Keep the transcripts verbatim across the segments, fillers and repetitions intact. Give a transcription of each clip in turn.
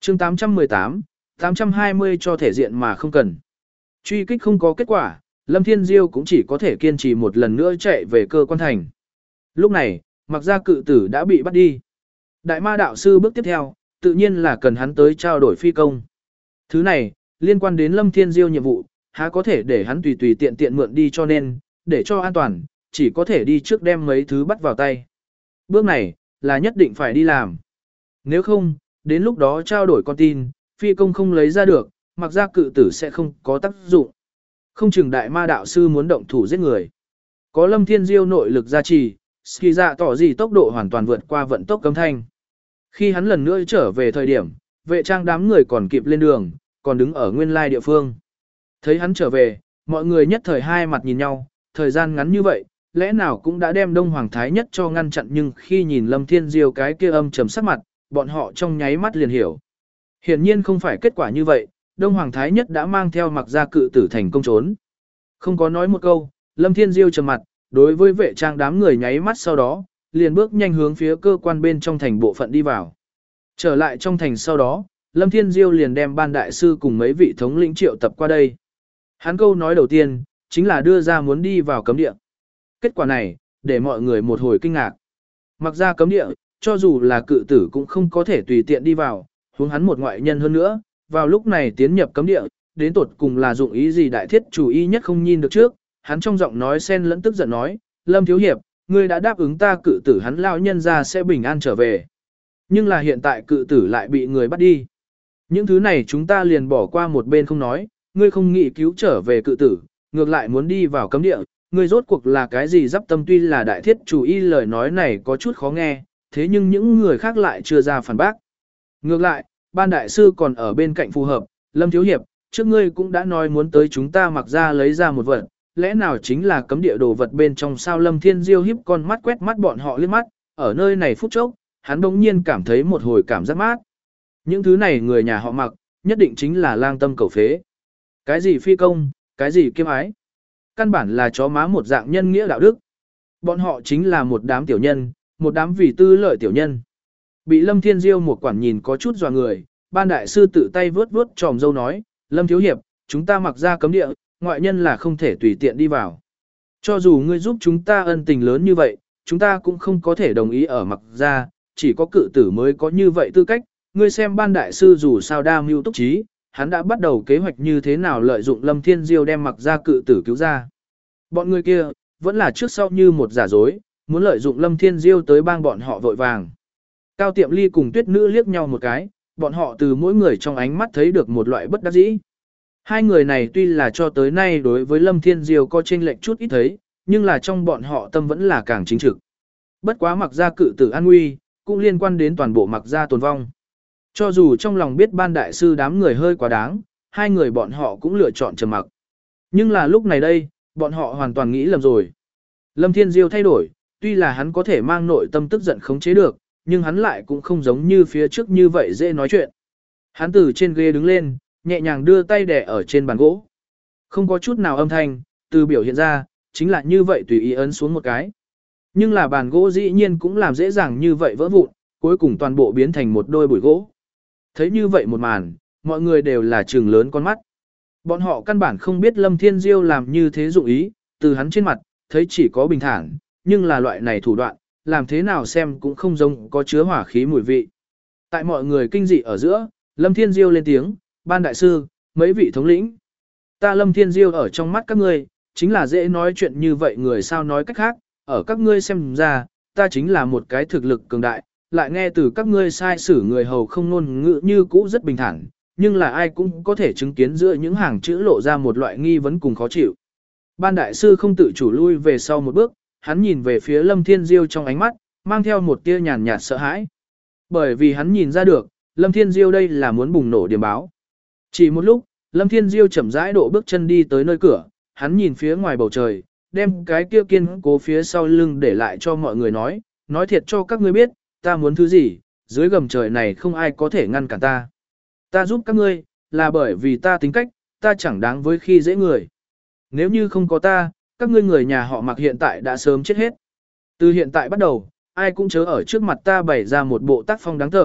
chương tám trăm mười tám, tám trăm hai mươi cho thể diện mà không cần. Truy kích không có kết quả, Lâm Thiên Diêu cũng chỉ có thể kiên trì một lần nữa chạy về cơ quan thành. Lúc này, Mặc Gia cự tử đã bị bắt đi. Đại ma đạo sư bước tiếp theo, tự nhiên là cần hắn tới trao đổi phi công. Thứ này, liên quan đến Lâm Thiên Diêu nhiệm vụ, há có thể để hắn tùy tùy tiện tiện mượn đi, cho nên, để cho an toàn, chỉ có thể đi trước đem mấy thứ bắt vào tay. Bước này, là nhất định phải đi làm. Nếu không, đến lúc đó trao đổi con tin, phi công không lấy ra được, Mặc Gia cự tử sẽ không có tác dụng. Không chừng đại ma đạo sư muốn động thủ giết người. Có Lâm Thiên Diêu nội lực gia trì, ski dạ tỏ gì tốc độ hoàn toàn vượt qua vận tốc cấm thanh. Khi hắn lần nữa trở về thời điểm, vệ trang đám người còn kịp lên đường, còn đứng ở nguyên lai địa phương. Thấy hắn trở về, mọi người nhất thời hai mặt nhìn nhau, thời gian ngắn như vậy, lẽ nào cũng đã đem Đông Hoàng Thái Nhất cho ngăn chặn, nhưng khi nhìn Lâm Thiên Diêu cái kia âm trầm sắc mặt, bọn họ trong nháy mắt liền hiểu. Hiển nhiên không phải kết quả như vậy, Đông Hoàng Thái Nhất đã mang theo Mặc Gia cự tử thành công trốn. Không có nói một câu, Lâm Thiên Diêu trầm mặt, đối với vệ trang đám người nháy mắt, sau đó, liền bước nhanh hướng phía cơ quan bên trong thành bộ phận đi vào. Trở lại trong thành sau đó, Lâm Thiên Diêu liền đem ban đại sư cùng mấy vị thống lĩnh triệu tập qua đây. Hắn câu nói đầu tiên, chính là đưa ra muốn đi vào cấm địa. Kết quả này, để mọi người một hồi kinh ngạc. Mặc ra cấm địa, cho dù là cự tử cũng không có thể tùy tiện đi vào, huống hắn một ngoại nhân hơn nữa, vào lúc này tiến nhập cấm địa, đến tột cùng là dụng ý gì? Đại thiết chủ ý nhất không nhìn được trước, hắn trong giọng nói xen lẫn tức giận nói, Lâm Thiếu Hiệp, ngươi đã đáp ứng ta cự tử hắn lao nhân ra sẽ bình an trở về. Nhưng là hiện tại cự tử lại bị người bắt đi. Những thứ này chúng ta liền bỏ qua một bên không nói, ngươi không nghĩ cứu trở về cự tử, ngược lại muốn đi vào cấm địa, ngươi rốt cuộc là cái gì dắp tâm? Tuy là đại thiết chủ y lời nói này có chút khó nghe, thế nhưng những người khác lại chưa ra phản bác. Ngược lại, ban đại sư còn ở bên cạnh phù hợp, Lâm Thiếu Hiệp, trước ngươi cũng đã nói muốn tới chúng ta Mặc ra lấy ra một vật, lẽ nào chính là cấm địa đồ vật bên trong sao? Lâm Thiên Diêu híp con mắt quét mắt bọn họ liếc mắt, ở nơi này phút chốc, hắn bỗng nhiên cảm thấy một hồi cảm giác mát. Những thứ này người nhà họ Mặc, nhất định chính là lang tâm cầu phế. Cái gì phi công, cái gì kiêm ái, căn bản là chó má một dạng nhân nghĩa đạo đức. Bọn họ chính là một đám tiểu nhân, một đám vì tư lợi tiểu nhân. Bị Lâm Thiên Diêu một quản nhìn có chút dọa người, ban đại sư tự tay vướt vướt tròm dâu nói, Lâm Thiếu Hiệp, chúng ta Mặc ra cấm địa, ngoại nhân là không thể tùy tiện đi vào. Cho dù ngươi giúp chúng ta ân tình lớn như vậy, chúng ta cũng không có thể đồng ý ở Mặc ra, chỉ có cự tử mới có như vậy tư cách. Ngươi xem ban đại sư dù sao đa mưu túc trí, hắn đã bắt đầu kế hoạch như thế nào lợi dụng Lâm Thiên Diêu đem Mặc ra cự tử cứu ra. Bọn người kia, vẫn là trước sau như một giả dối, muốn lợi dụng Lâm Thiên Diêu tới bang bọn họ vội vàng. Cao Tiệm Ly cùng Tuyết Nữ liếc nhau một cái, bọn họ từ mỗi người trong ánh mắt thấy được một loại bất đắc dĩ. Hai người này tuy là cho tới nay đối với Lâm Thiên Diêu có chênh lệch chút ít thấy, nhưng là trong bọn họ tâm vẫn là càng chính trực. Bất quá Mặc ra cự tử an nguy, cũng liên quan đến toàn bộ Mặc ra tồn vong. Cho dù trong lòng biết ban đại sư đám người hơi quá đáng, hai người bọn họ cũng lựa chọn trầm mặc. Nhưng là lúc này đây, bọn họ hoàn toàn nghĩ lầm rồi. Lâm Thiên Diêu thay đổi, tuy là hắn có thể mang nội tâm tức giận khống chế được, nhưng hắn lại cũng không giống như phía trước như vậy dễ nói chuyện. Hắn từ trên ghế đứng lên, nhẹ nhàng đưa tay đè ở trên bàn gỗ. Không có chút nào âm thanh, từ biểu hiện ra, chính là như vậy tùy ý ấn xuống một cái. Nhưng là bàn gỗ dĩ nhiên cũng làm dễ dàng như vậy vỡ vụn, cuối cùng toàn bộ biến thành một đôi bụi gỗ. Thấy như vậy một màn, mọi người đều là trừng lớn con mắt. Bọn họ căn bản không biết Lâm Thiên Diêu làm như thế dụng ý, từ hắn trên mặt, thấy chỉ có bình thản, nhưng là loại này thủ đoạn, làm thế nào xem cũng không giống có chứa hỏa khí mùi vị. Tại mọi người kinh dị ở giữa, Lâm Thiên Diêu lên tiếng, ban đại sư, mấy vị thống lĩnh. Ta Lâm Thiên Diêu ở trong mắt các ngươi, chính là dễ nói chuyện như vậy người sao nói cách khác, ở các ngươi xem ra, ta chính là một cái thực lực cường đại, lại nghe từ các ngươi sai sử người hầu không ngôn ngữ như cũ rất bình thản, nhưng là ai cũng có thể chứng kiến giữa những hàng chữ lộ ra một loại nghi vấn cùng khó chịu. Ban đại sư không tự chủ lui về sau một bước, hắn nhìn về phía Lâm Thiên Diêu trong ánh mắt, mang theo một tia nhàn nhạt sợ hãi. Bởi vì hắn nhìn ra được, Lâm Thiên Diêu đây là muốn bùng nổ điểm báo. Chỉ một lúc, Lâm Thiên Diêu chậm rãi độ bước chân đi tới nơi cửa, hắn nhìn phía ngoài bầu trời, đem cái kia kiên cố phía sau lưng để lại cho mọi người nói, nói thiệt cho các ngươi biết, ta muốn thứ gì, dưới gầm trời này không ai có thể ngăn cản ta. Ta giúp các ngươi, là bởi vì ta tính cách, ta chẳng đáng với khi dễ người. Nếu như không có ta, các ngươi người nhà họ Mặc hiện tại đã sớm chết hết. Từ hiện tại bắt đầu, ai cũng chớ ở trước mặt ta bày ra một bộ tác phong đáng tởm,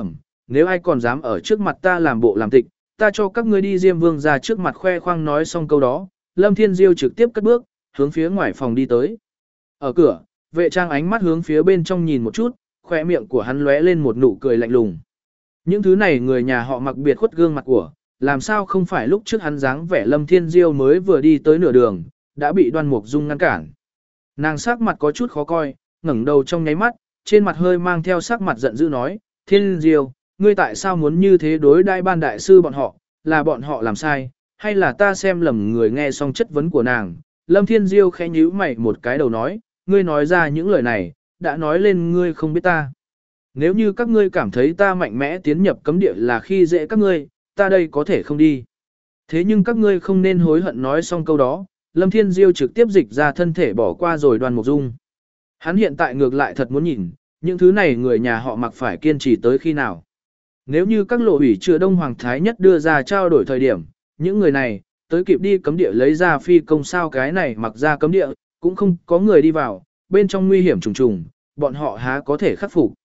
nếu ai còn dám ở trước mặt ta làm bộ làm tịch, ta cho các ngươi đi Diêm Vương ra trước mặt khoe khoang. Nói xong câu đó, Lâm Thiên Diêu trực tiếp cất bước, hướng phía ngoài phòng đi tới. Ở cửa, vệ trang ánh mắt hướng phía bên trong nhìn một chút, khoe miệng của hắn lóe lên một nụ cười lạnh lùng. Những thứ này người nhà họ Mặc biệt khuất gương mặt của, làm sao không phải lúc trước hắn dáng vẻ Lâm Thiên Diêu mới vừa đi tới nửa đường, đã bị Đoan Mục Dung ngăn cản. Nàng sắc mặt có chút khó coi, ngẩng đầu trong nháy mắt, trên mặt hơi mang theo sắc mặt giận dữ nói, Thiên Diêu, ngươi tại sao muốn như thế đối đãi ban đại sư bọn họ, là bọn họ làm sai, hay là ta xem lầm người? Nghe xong chất vấn của nàng, Lâm Thiên Diêu khẽ nhíu mày một cái đầu nói, ngươi nói ra những lời này, đã nói lên ngươi không biết ta. Nếu như các ngươi cảm thấy ta mạnh mẽ tiến nhập cấm địa là khi dễ các ngươi, ta đây có thể không đi. Thế nhưng các ngươi không nên hối hận. Nói xong câu đó, Lâm Thiên Diêu trực tiếp dịch ra thân thể bỏ qua rồi Đoan Mục Dung. Hắn hiện tại ngược lại thật muốn nhìn, những thứ này người nhà họ Mặc phải kiên trì tới khi nào. Nếu như các lộ ủy chữa Đông Hoàng Thái Nhất đưa ra trao đổi thời điểm, những người này, tới kịp đi cấm địa lấy ra phi công sao cái này mặc ra cấm địa, cũng không có người đi vào, bên trong nguy hiểm trùng trùng, bọn họ há có thể khắc phục.